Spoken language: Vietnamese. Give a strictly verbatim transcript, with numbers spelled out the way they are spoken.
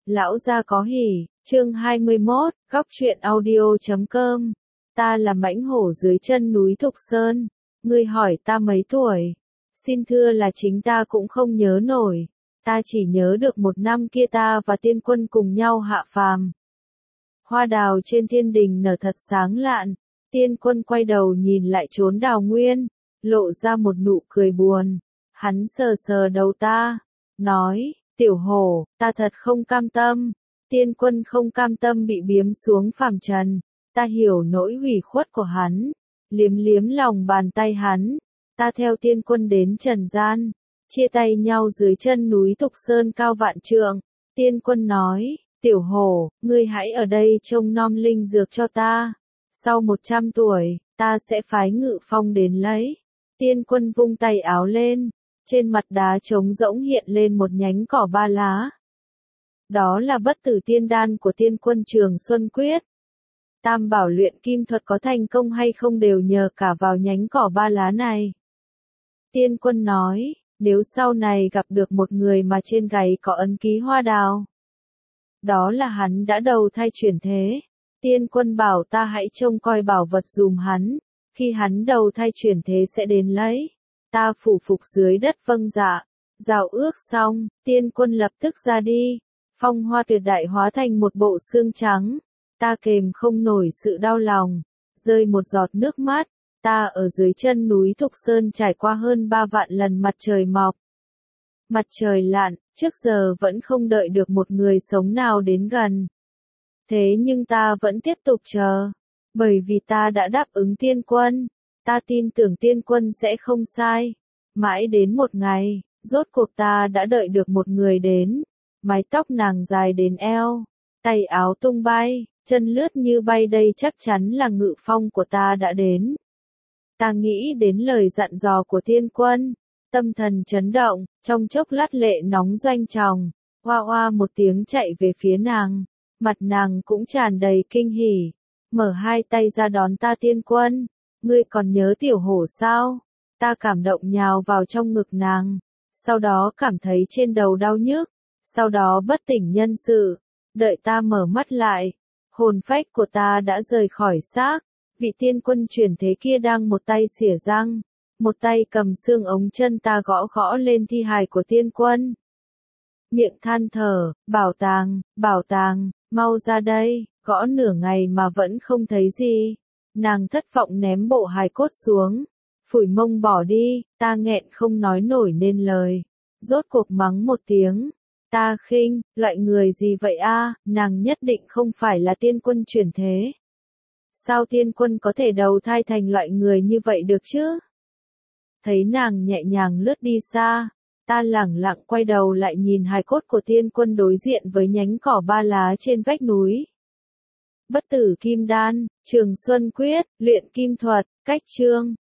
Lão gia có hỉ, chương hai mươi mốt, góc truyện audio chấm com. Ta là mãnh hổ dưới chân núi Thục Sơn. Ngươi hỏi ta mấy tuổi? Xin thưa là chính ta cũng không nhớ nổi. Ta chỉ nhớ được một năm kia ta và tiên quân cùng nhau hạ phàm. Hoa đào trên thiên đình nở thật sáng lạn. Tiên quân quay đầu nhìn lại chốn đào nguyên, lộ ra một nụ cười buồn. Hắn sờ sờ đầu ta, nói, tiểu hổ, ta thật không cam tâm. Tiên quân không cam tâm bị biếm xuống phàm trần. Ta hiểu nỗi ủy khuất của hắn, liếm liếm lòng bàn tay hắn. Ta theo tiên quân đến trần gian, chia tay nhau dưới chân núi Thục Sơn cao vạn trượng. Tiên quân nói, tiểu hổ, ngươi hãy ở đây trông nom linh dược cho ta. Sau một trăm tuổi, ta sẽ phái Ngự Phong đến lấy. Tiên quân vung tay áo lên, trên mặt đá trống rỗng hiện lên một nhánh cỏ ba lá. Đó là bất tử tiên đan của tiên quân Trường Xuân Quyết. Tam bảo luyện kim thuật có thành công hay không đều nhờ cả vào nhánh cỏ ba lá này. Tiên quân nói, nếu sau này gặp được một người mà trên gáy có ấn ký hoa đào, đó là hắn đã đầu thai chuyển thế. Tiên quân bảo ta hãy trông coi bảo vật dùm hắn, khi hắn đầu thai chuyển thế sẽ đến lấy. Ta phủ phục dưới đất vâng dạ, giao ước xong, tiên quân lập tức ra đi. Phong hoa tuyệt đại hóa thành một bộ xương trắng. Ta kềm không nổi sự đau lòng, rơi một giọt nước mắt. Ta ở dưới chân núi Thục Sơn trải qua hơn ba vạn lần mặt trời mọc, mặt trời lặn, trước giờ vẫn không đợi được một người sống nào đến gần. Thế nhưng ta vẫn tiếp tục chờ, bởi vì ta đã đáp ứng tiên quân. Ta tin tưởng tiên quân sẽ không sai. Mãi đến một ngày, rốt cuộc ta đã đợi được một người đến. Mái tóc nàng dài đến eo, tay áo tung bay, chân lướt như bay, đây chắc chắn là Ngự Phong của ta đã đến. Ta nghĩ đến lời dặn dò của tiên quân, tâm thần chấn động, trong chốc lát lệ nóng doanh tròng, oa oa một tiếng chạy về phía nàng, mặt nàng cũng tràn đầy kinh hỉ, mở hai tay ra đón ta. Tiên quân, ngươi còn nhớ tiểu hổ sao? Ta cảm động nhào vào trong ngực nàng, sau đó cảm thấy trên đầu đau nhức, sau đó bất tỉnh nhân sự. Đợi ta mở mắt lại, hồn phách của ta đã rời khỏi xác. Vị tiên quân chuyển thế kia đang một tay xỉa răng, một tay cầm xương ống chân ta gõ gõ lên thi hài của tiên quân. Miệng than thở, bảo tàng, bảo tàng, mau ra đây, gõ nửa ngày mà vẫn không thấy gì. Nàng thất vọng ném bộ hài cốt xuống, phủi mông bỏ đi. Ta nghẹn không nói nổi nên lời, rốt cuộc mắng một tiếng. Ta khinh, loại người gì vậy a? Nàng nhất định không phải là tiên quân chuyển thế. Sao tiên quân có thể đầu thai thành loại người như vậy được chứ? Thấy nàng nhẹ nhàng lướt đi xa, ta lẳng lặng quay đầu lại nhìn hài cốt của tiên quân đối diện với nhánh cỏ ba lá trên vách núi. Bất tử kim đan, Trường Xuân Quyết, luyện kim thuật, cách chương.